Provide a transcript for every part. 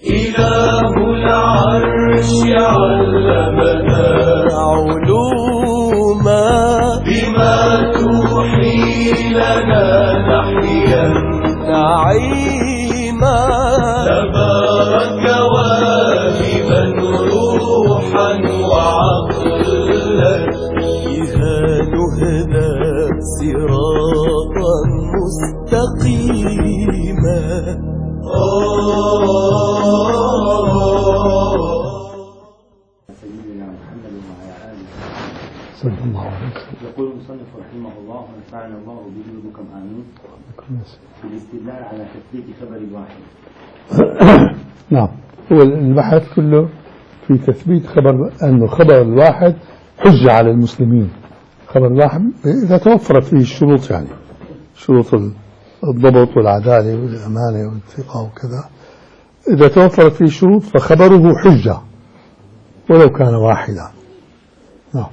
إله العرش علمنا علوما بما توحي لنا نحيا نعيما تبارك واهبا روحا وعقلا بها نهدى صراطا مستقيما. سيدنا محمد وعلى آله صلى الله عليه وسلم. يقول المصنف رحمه الله ونفعنا الله به بكم آمين في الاستدلال على تثبيت خبر الواحد. نعم، هو البحث كله في تثبيت أن خبر الواحد حجة على المسلمين. خبر الواحد إذا توفرت فيه الشروط، يعني شروط الضبط والعدالة والأمانة والثقة وكذا، إذا توفرت فيه شروط فخبره حجة ولو كان واحدا. نعم.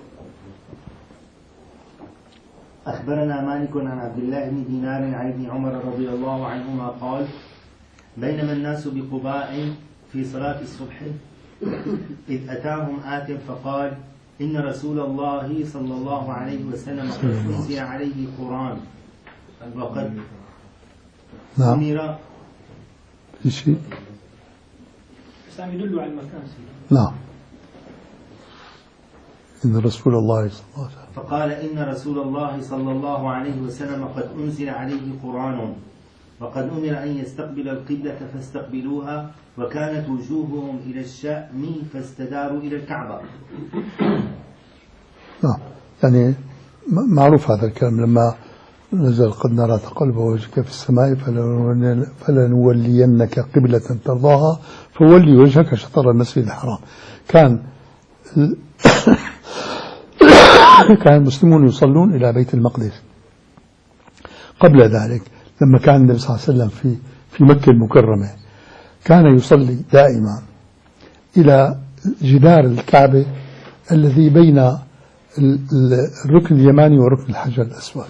أخبرنا مالك عن عبد الله بن دينار عن ابن عمر رضي الله عنهما قال: بينما الناس بقباء في صلاة الصبح إذ أتاهم آت فقال: إن رسول الله صلى الله عليه وسلم قد أنزل عليه قرآن وقد أمر. في شيء يدل على المكان. نعم. إن رسول الله صلى الله عليه وسلم فقال: إن رسول الله صلى الله عليه وسلم قد أنزل عليه قرآن وقد أمر أن يستقبل القبلة فاستقبلوها وكانت وجوههم إلى الشام فاستداروا إلى الكعبة. نعم، يعني معروف هذا الكلام لما نزل: قد نرى تقلب وجهك في السماء فلنولينك قبلة ترضاها فولي وجهك شطر المسجد الحرام. كان المسلمون يصلون إلى بيت المقدس. قبل ذلك لما كان النبي صلى الله عليه وسلم في مكة المكرمة كان يصلي دائما إلى جدار الكعبة الذي بين الركن اليماني وركن الحجر الأسود،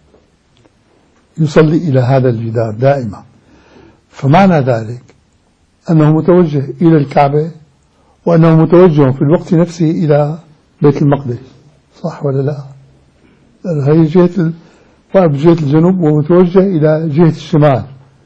يصلي إلى هذا الجدار دائما. فمعنى ذلك أنه متوجه إلى الكعبة وأنه متوجه في الوقت نفسه إلى بيت المقدس، صح ولا لا؟ هي جهة بجهة الجنوب ومتوجه إلى جهة الشمال،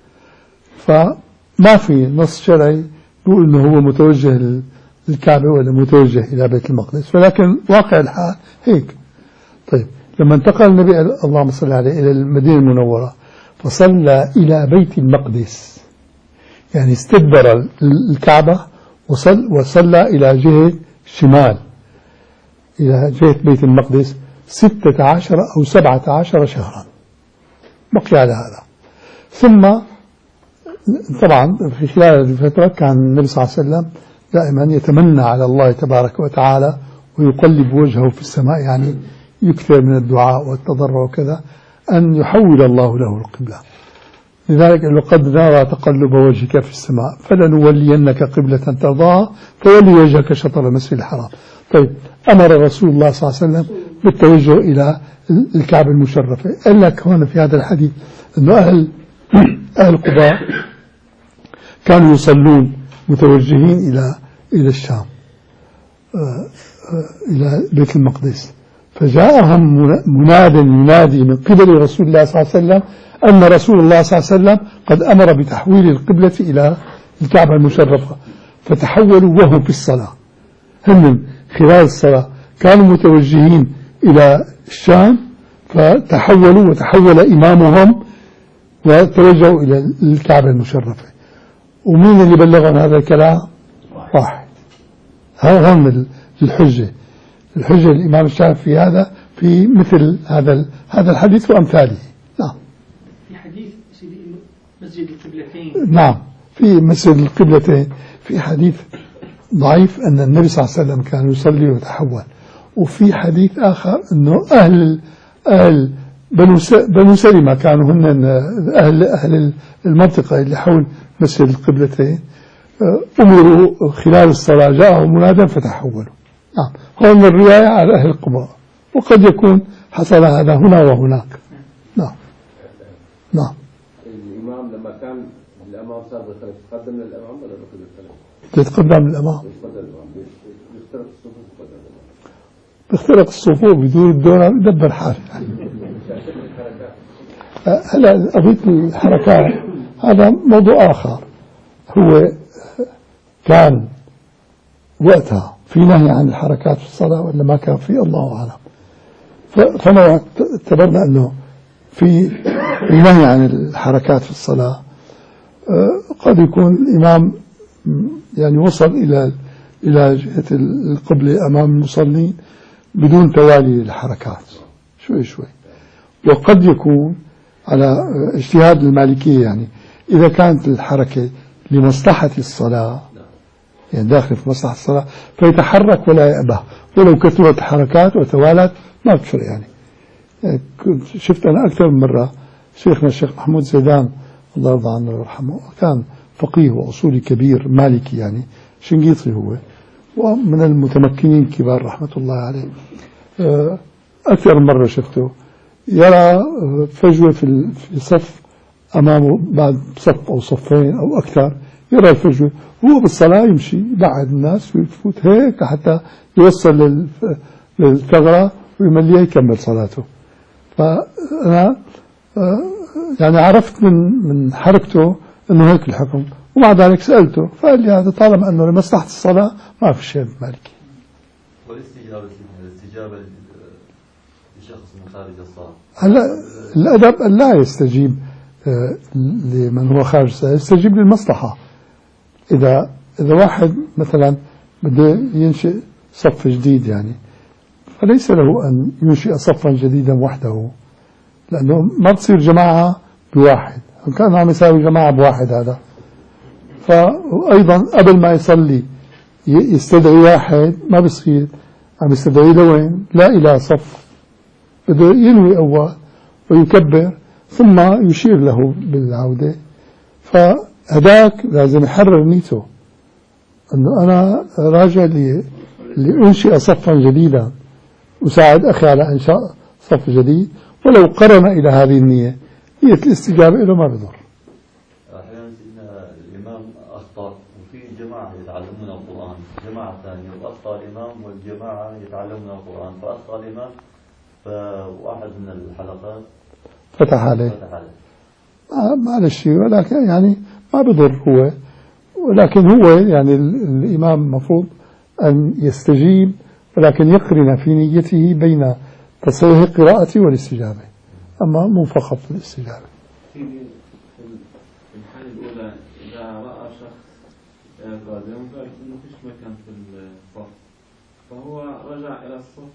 فما في نص شرعي يقول أنه هو متوجه للكعبة ولا متوجه إلى بيت المقدس، ولكن واقع الحال هيك. طيب، لما انتقل النبي اللهم صل عليه إلى المدينة المنورة فصلى إلى بيت المقدس، يعني استدبر الكعبة وصلى إلى جهة الشمال إلى جهة بيت المقدس 16 أو 17 شهرا بقي على هذا. ثم طبعا في خلال هذه الفترة كان النبي صلى الله عليه وسلم دائما يتمنى على الله تبارك وتعالى ويقلب وجهه في السماء، يعني يكثر من الدعاء والتضرع وكذا أن يحول الله له القبلة. لذلك لقد نرى تقلب وجهك في السماء فلنولينك قبلة ترضاها فولي وجهك شطر المسجد الحرام. طيب، أمر رسول الله صلى الله عليه وسلم بالتوجه إلى الكعبة المشرفة. قال لك هنا في هذا الحديث أنه أهل قباء كانوا يصلون متوجهين إلى الشام، إلى بيت المقدس، فجاءهم مناد ينادي من قبل رسول الله صلى الله عليه وسلم أن رسول الله صلى الله عليه وسلم قد أمر بتحويل القبلة إلى الكعبة المشرفة، فتحولوا وهم في الصلاة. هم خلال الصلاة كانوا متوجهين إلى الشام فتحولوا وتحول إمامهم وتوجهوا إلى الكعبة المشرفة. ومين اللي بلغهم هذا الكلام؟ واحد. هم الحجة الإمام الشافعي في هذا، في مثل هذا الحديث وأمثاله. نعم. في حديث مسجد القبلتين. نعم، في مسجد القبلتين في حديث ضعيف أن النبي صلى الله عليه وسلم كان يصلي ويتحول. وفي حديث آخر أنه أهل بنو سلمة كانوا هن أهل المنطقة اللي حول مسجد القبلتين أمروا خلال الصلاة جاءهم منادى فتحولوا. نعم، هون الرواية على أهل قباء، وقد يكون حصل هذا هنا وهناك. نعم. الإمام لما كان الأمام سابقا تقدم للأمام ولا تتقدم الأمام، بيخترق الصفوف بدون الدورة يدبر حاله. هلا قضية الحركات هذا موضوع آخر. هو كان وقتها في نهي عن الحركات في الصلاة ولا ما كان في؟ الله أعلم. فأنا اعتبرنا أنه في نهي عن الحركات في الصلاة. قد يكون الإمام يعني وصل إلى جهة القبلة أمام المصلين بدون توالي الحركات شوي شوي. وقد يكون على اجتهاد المالكية، يعني إذا كانت الحركة لمصلحة الصلاة، يعني داخل في مصلحة الصلاة، فيتحرك ولا يأبه، ولو كثرت الحركات وتوالت ما بتفرق. يعني كنت شفت أنا أكثر من مرة شيخنا الشيخ محمود زيدان الله يرضى عنه ويرحمه، كان فقيه وأصولي كبير مالكي، يعني شنقيطي هو، ومن المتمكنين كبار رحمة الله عليه. أكثر من مرة شفته يرى فجوة في صف أمامه، بعد صف أو صفين أو أكثر يرى الفجوة، هو بالصلاة يمشي بعد الناس ويفوت هيك حتى يوصل للثغرة ويمليها يكمل صلاته. فأنا يعني عرفت من حركته أنه هيك الحكم، ومع ذلك سألته فقال لي هذا طالما أنه لمصلحة الصلاة ما في شيء مالكي. والاستجابة لشخص من خارج الصلاة، هلا الأدب أن لا يستجيب لمن هو خارج الصلاة، يستجيب للمصلحة. إذا واحد مثلا بده ينشئ صف جديد، يعني فليس له أن ينشئ صفا جديدا وحده، لأنه ما بتصير جماعة بواحد، كان عم يساوي جماعة بواحد هذا. فأيضا قبل ما يصلي يستدعي واحد، ما بصير عم يستدعي لوين؟ لا إلى صف، بده ينوي أول ويكبر ثم يشير له بالعودة. فهداك لازم يحرر نيته أنه أنا راجع لأنشئ صفا جديدا، أساعد أخي على إنشاء صف جديد، ولو قرن إلى هذه النية نية الاستجابة له ما بضر. أحيانا الإمام أخطأ وفي جماعة يتعلمون القرآن، جماعة ثانية وأخطأ الإمام والجماعة يتعلمون القرآن، فأخطأ الإمام فواحد من الحلقات فتح عليه ما شيء، ولكن يعني ما بضر هو، ولكن هو يعني الإمام المفروض أن يستجيب، ولكن يقرن في نيته بين تصحيح القراءة والاستجابة، أما مو فقط الاستجابة. في الحالة الأولى إذا رأى شخص قادم قال إنه فيش مكان في الصف، فهو رجع إلى الصف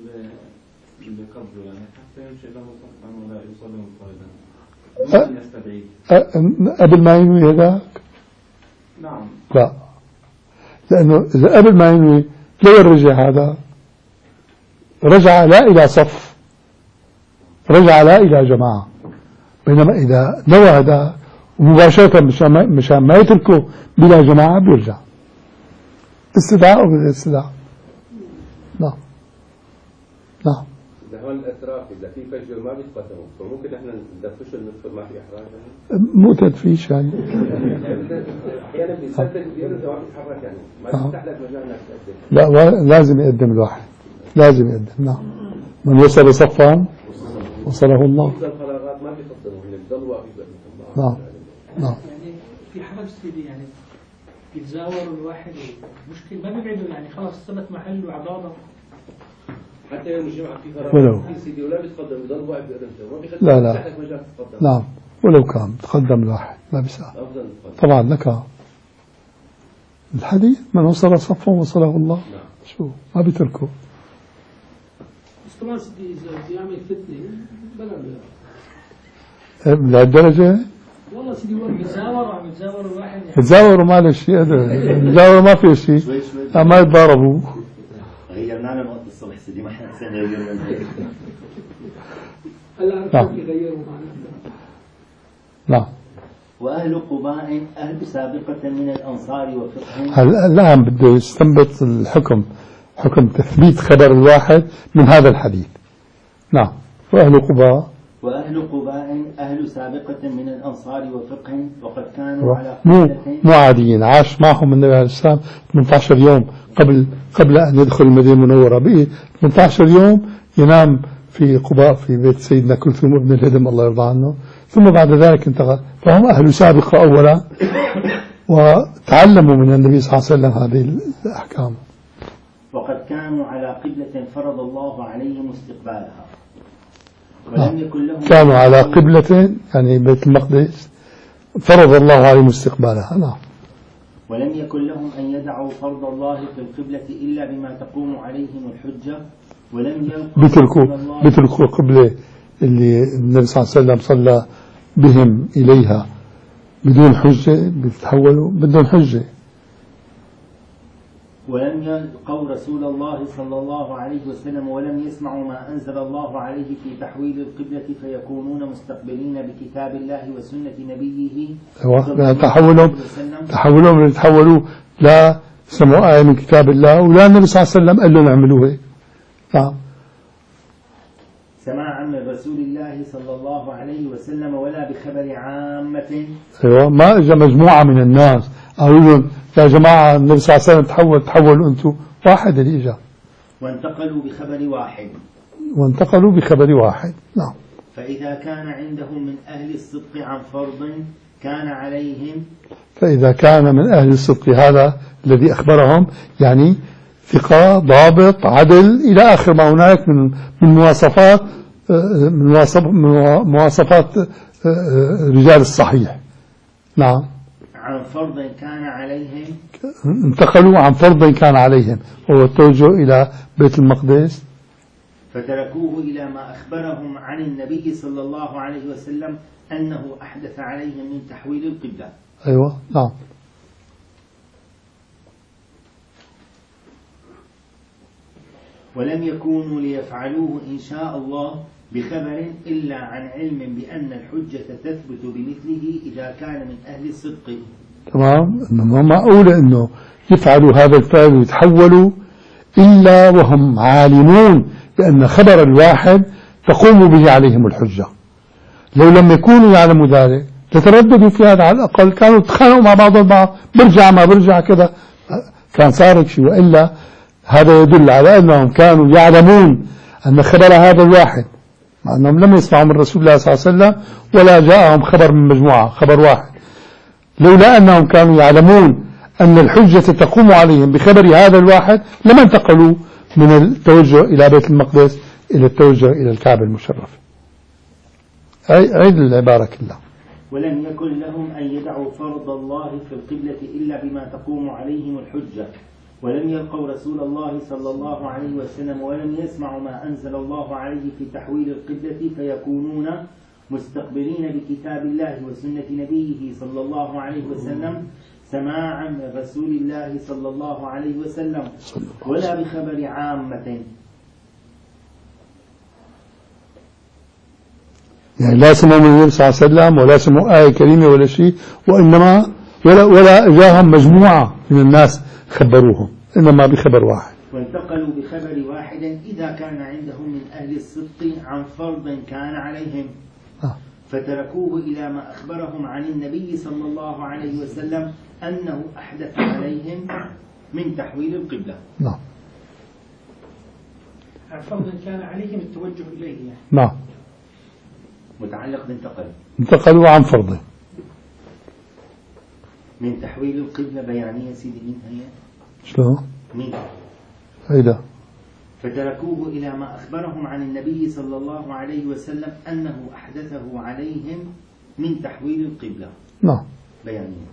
اللي قبله، يعني حتى يمشي له صفا ولا يصلي منفردا، ممكن يستدعيه قبل ما ينوي هذاك؟ نعم. لا، لأنه إذا قبل ما ينوي لو رجع هذا رجع لا إلى صف، رجع لا إلى جماعة. بينما إذا نوى هذا مباشرة مشان ما يتركه بلا جماعة بيرجع استدعاء أو بلا استدعاء. نعم نعم. هون الأتراك إذا في فجوة ما بيتقدموا، فممكن إحنا ندفش ندخل ما في إحراج مو تدفيش يعني. أحيانا بيصدق بيرجع واحد يتحرك، يعني ما تفتح لك مجال إنك لا تقدم. لازم يقدم الواحد، لازم يقدم. نعم. من وصل صفا وصله الله. الفراغات ما بيقدموا، هن بيضلوا واقفين. نعم نعم. يعني في حرج سيدي، يعني يتزاور الواحد مشكل ما بيبعدوا، يعني خلاص ثبت محل وعضاضة. حتى يوم الجمعة في ولو. فراغ في سيدي ولا بيتقدم بيضل واقف بيرجع، ما بيخلي لا يفتح لك مجال تتقدم. نعم، ولو كان تقدم الواحد ما بيسأل. أفضل تتقدم. طبعا لك الحديث من وصل صفا وصله الله. نعم. شو ما بيتركه. بس طبعا سيدي إذا يعمل فتنة بلا لهالدرجة والله سيدي هو بيتزاور وعم يتزاور الواحد، يعني يتزاوروا ما له شيء، يتزاوروا ما في شيء، ما يتضاربوا. غيرنا لنا وقت الصبح سيدي، ما احنا غيرنا هلا نعم. يغيروا معنا. نعم. وأهل قباء أهل سابقة من الأنصار وفقهم. الآن بده يستنبط الحكم، حكم تثبيت خبر الواحد من هذا الحديث. نعم. وأهل قباء وأهل قباء أهل سابقة من الأنصار وفقه، وقد كانوا على مو عاديين. عاش معهم النبي عليه السلام 18 يوم قبل أن يدخل المدينة المنورة. بقي 18 يوم ينام في قباء في بيت سيدنا كلثوم بن الهدم الله يرضى عنه، ثم بعد ذلك انتقل. فهم أهل سابقة أولا، وتعلموا من النبي صلى الله عليه وسلم هذه الأحكام. وقد كانوا على قبلة فرض الله عليهم استقبالها، ولم يكن لهم كانوا على قبلة يعني بيت المقدس فرض الله عليهم استقبالها. نعم. ولم يكن لهم أن يدعوا فرض الله في القبلة إلا بما تقوم عليهم الحجة، ولم بتركوا القبلة اللي النبي صلى الله عليه وسلم صلى بهم إليها بدون حجة، بيتحولوا بدون حجة. ولم يلقوا رسول الله صلى الله عليه وسلم ولم يسمعوا ما أنزل الله عليه في تحويل القبلة، فيكونون مستقبلين بكتاب الله وسنة نبيه. تحولوا لا سمعوا آية من كتاب الله ولا النبي صلى الله عليه وسلم قال لهم اعملوا هيك. نعم. سماعا من رسول الله صلى الله عليه وسلم ولا بخبر عامة. ما اجى مجموعة من الناس قالوا لهم يا جماعة النبي صلى الله عليه وسلم تحولوا انتم، واحد اللي اجى. وانتقلوا بخبر واحد. نعم. فإذا كان عندهم من أهل الصدق عن فرض كان عليهم. فإذا كان من أهل الصدق هذا الذي أخبرهم يعني ثقة ضابط عدل إلى آخر ما هناك من مواصفات رجال الصحيح. نعم. عن فرض كان عليهم، انتقلوا عن فرض كان عليهم وهو التوجه إلى بيت المقدس، فتركوه إلى ما أخبرهم عن النبي صلى الله عليه وسلم أنه أحدث عليهم من تحويل القبلة. أيوة. نعم. ولم يكونوا ليفعلوه إن شاء الله بخبر إلا عن علم بأن الحجة تثبت بمثله إذا كان من أهل الصدق. تمام. ما معقول أنه يفعلوا هذا الفعل ويتحولوا إلا وهم عالمون بأن خبر الواحد تقوم به عليهم الحجة. لو لم يكونوا يعلموا ذلك تترددوا في هذا، على الأقل كانوا يتخانقوا مع بعضهم برجع ما برجع كذا كان صار شيء. وإلا هذا يدل على أنهم كانوا يعلمون أن خبر هذا الواحد، مع أنهم لم يسمعوا من رسول الله صلى الله عليه وسلم ولا جاءهم خبر من مجموعة، خبر واحد. لولا أنهم كانوا يعلمون أن الحجة تقوم عليهم بخبر هذا الواحد لما انتقلوا من التوجه إلى بيت المقدس إلى التوجه إلى الكعبة المشرفة. عيد العبارة كلها. ولم يكن لهم أن يدعوا فرض الله في القبلة إلا بما تقوم عليهم الحجة، ولم يلقوا رسول الله صلى الله عليه وسلم ولم يسمعوا ما أنزل الله عليه في تحويل القبلة، فيكونون مستقبلين بكتاب الله وسنة نبيه صلى الله عليه وسلم سماعا من رسول الله صلى الله عليه وسلم ولا بخبر عامة. يعني لا سمعوا من النبي صلى الله عليه وسلم ولا سمعوا آية كريمة ولا شيء، وإنما ولا جاءهم مجموعة من الناس خبروهم، إنما بخبر واحد. وانتقلوا بخبر واحد إذا كان عندهم من أهل الصدق عن فرض كان عليهم، فتركوه إلى ما أخبرهم عن النبي صلى الله عليه وسلم أنه أحدث عليهم من تحويل القبلة. نعم. عن فرض كان عليهم التوجه إليه يعني. نعم. متعلق انتقلوا عن فرض من تحويل القبلة بيانية سيدي. مين هي؟ شلون؟ مين؟ هيدا. فتركوه إلى ما أخبرهم عن النبي صلى الله عليه وسلم أنه أحدثه عليهم من تحويل القبلة. نعم. بيانية.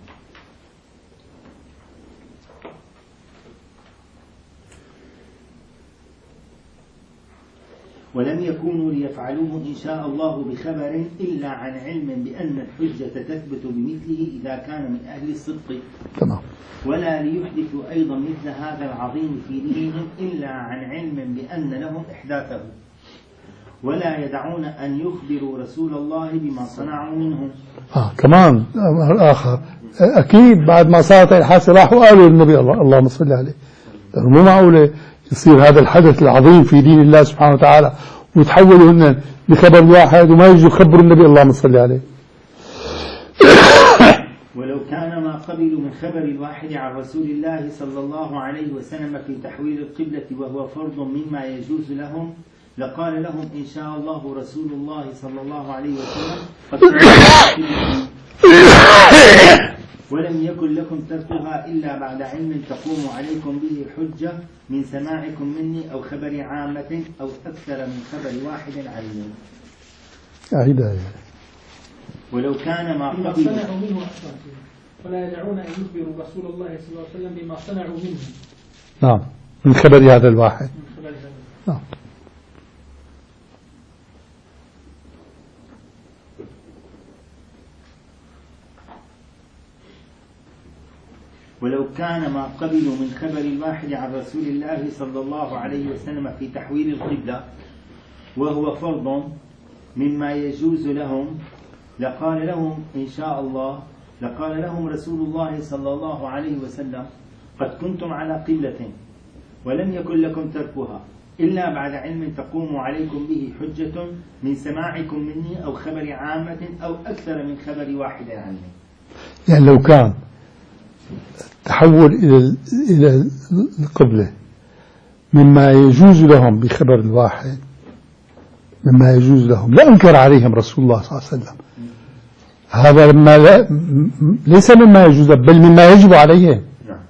ولم يكونوا ليفعلوه إن شاء الله بخبر إلا عن علم بأن الحجة تثبت بمثله إذا كان من أهل الصدق. تمام. ولا ليحدثوا أيضا مثل هذا العظيم في دينهم إلا عن علم بأن لهم إحداثه، ولا يدعون أن يخبروا رسول الله بما صنعوا منهم. كمان آخر أكيد بعد ما صارت الحادثة راحوا قالوا للنبي اللهم صل عليه. مو معقولة يصير هذا الحدث العظيم في دين الله سبحانه وتعالى ويتحولوا هن بخبر واحد وما يجوا يخبروا النبي اللهم صل عليه. ولو كان ما قبلوا من خبر الواحد عن رسول الله صلى الله عليه وسلم في تحويل القبلة وهو فرض مما يجوز لهم لقال لهم إن شاء الله رسول الله صلى الله عليه وسلم قد ولم يكن لكم تركها إلا بعد علم تقوم عليكم به حجة من سماعكم مني أو خبر عامة أو أكثر من خبر واحد عني. ولو كان ما بما صنعوا منه أحسن ولا يدعون أن يخبروا رسول الله صلى الله عليه وسلم بما صنعوا منه. نعم من خبر هذا الواحد. نعم. ولو كان ما قبلوا من خبر الواحد عن رسول الله صلى الله عليه وسلم في تحويل القبلة وهو فرض مما يجوز لهم لقال لهم إن شاء الله لقال لهم رسول الله صلى الله عليه وسلم قد كنتم على قبلة ولم يكن لكم تركها إلا بعد علم تقوم عليكم به حجة من سماعكم مني أو خبر عامة أو أكثر من خبر واحد عني. يعني لو كان تحول إلى القبلة مما يجوز لهم بخبر الواحد مما يجوز لهم لا أنكر عليهم رسول الله صلى الله عليه وسلم. هذا ليس مما يجوز بل مما يجب عليهم.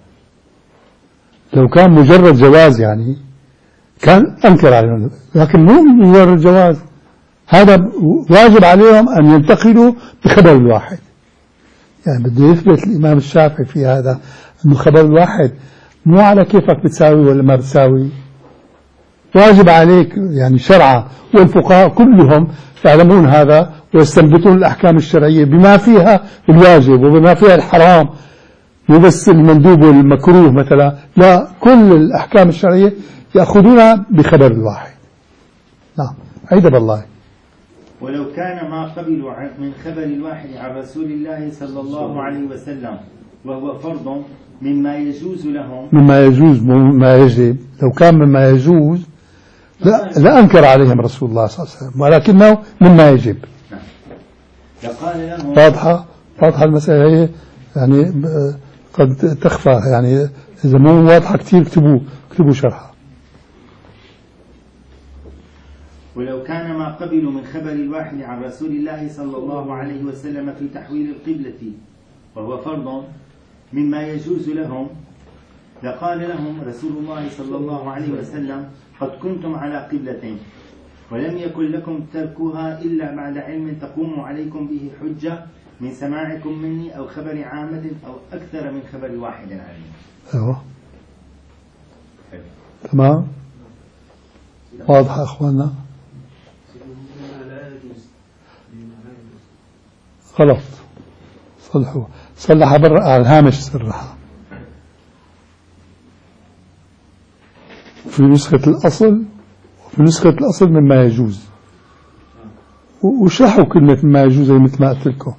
لو كان مجرد جواز يعني كان أنكر عليهم لكن مو مجرد جواز هذا واجب عليهم أن ينتقلوا بخبر الواحد. يعني بده يثبت الإمام الشافعي في هذا أنه خبر الواحد مو على كيفك بتساوي ولا ما بتساوي واجب عليك يعني شرعا والفقهاء كلهم يعلمون هذا ويستنبطون الأحكام الشرعية بما فيها الواجب وبما فيها الحرام مو بس المندوب والمكروه مثلا لا كل الأحكام الشرعية يأخذونها بخبر الواحد. نعم عيد بالله. ولو كان ما قبلوا من خبر الواحد عن رسول الله صلى الله عليه وسلم وهو فرض مما يجوز لهم مما يجوز مما يجب لو كان مما يجوز لا أنكر عليهم رسول الله صلى الله عليه وسلم ولكنه مما يجب. لقال لهم واضحة المسألة هي يعني قد تخفى يعني إذا مو واضحة كتير اكتبوا شرحها. ولو كان ما قبلوا من خبر الواحد عن رسول الله صلى الله عليه وسلم في تحويل القبلة وهو فرض مما يجوز لهم لقال لهم رسول الله صلى الله عليه وسلم قد كنتم على قبلة ولم يكن لكم تركها إلا بعد علم تقوم عليكم به حجة من سماعكم مني أو خبر عامة أو أكثر من خبر واحد عني. أيوة تمام واضحة أخوانا. غلط صلحها برا على الهامش سرها في نسخة الأصل وفي نسخة الأصل مما يجوز وشرحوا كلمة مما يجوز مثل ما قلت لكم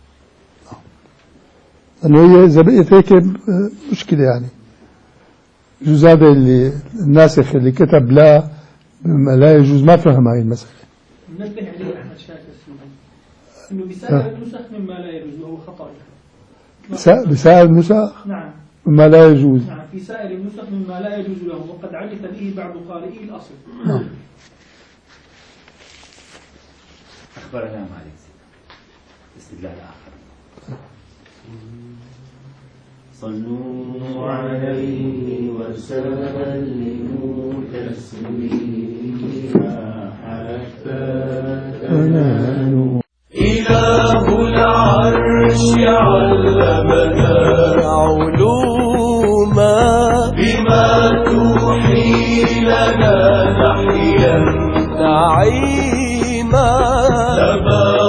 لأنه هي إذا بقيت هيك مشكلة يعني يجوز هذا اللي الناسخ اللي كتب لا يجوز ما فهم هاي المسألة. نبه عليه أحمد شاكر إنه بسائر النسخ مما لا يجوز وهو خطأ. بسائر النسخ نعم مما لا يجوز. نعم في سائر النسخ مما لا يجوز له وقد عرف به بعض قارئي الأصل. أخبرنا مالك استدلال آخر. صلوا عليه وسلموا تسليما حتى تنالوا. إله العرش علمنا علوما بما توحي لنا نحيا نعيما.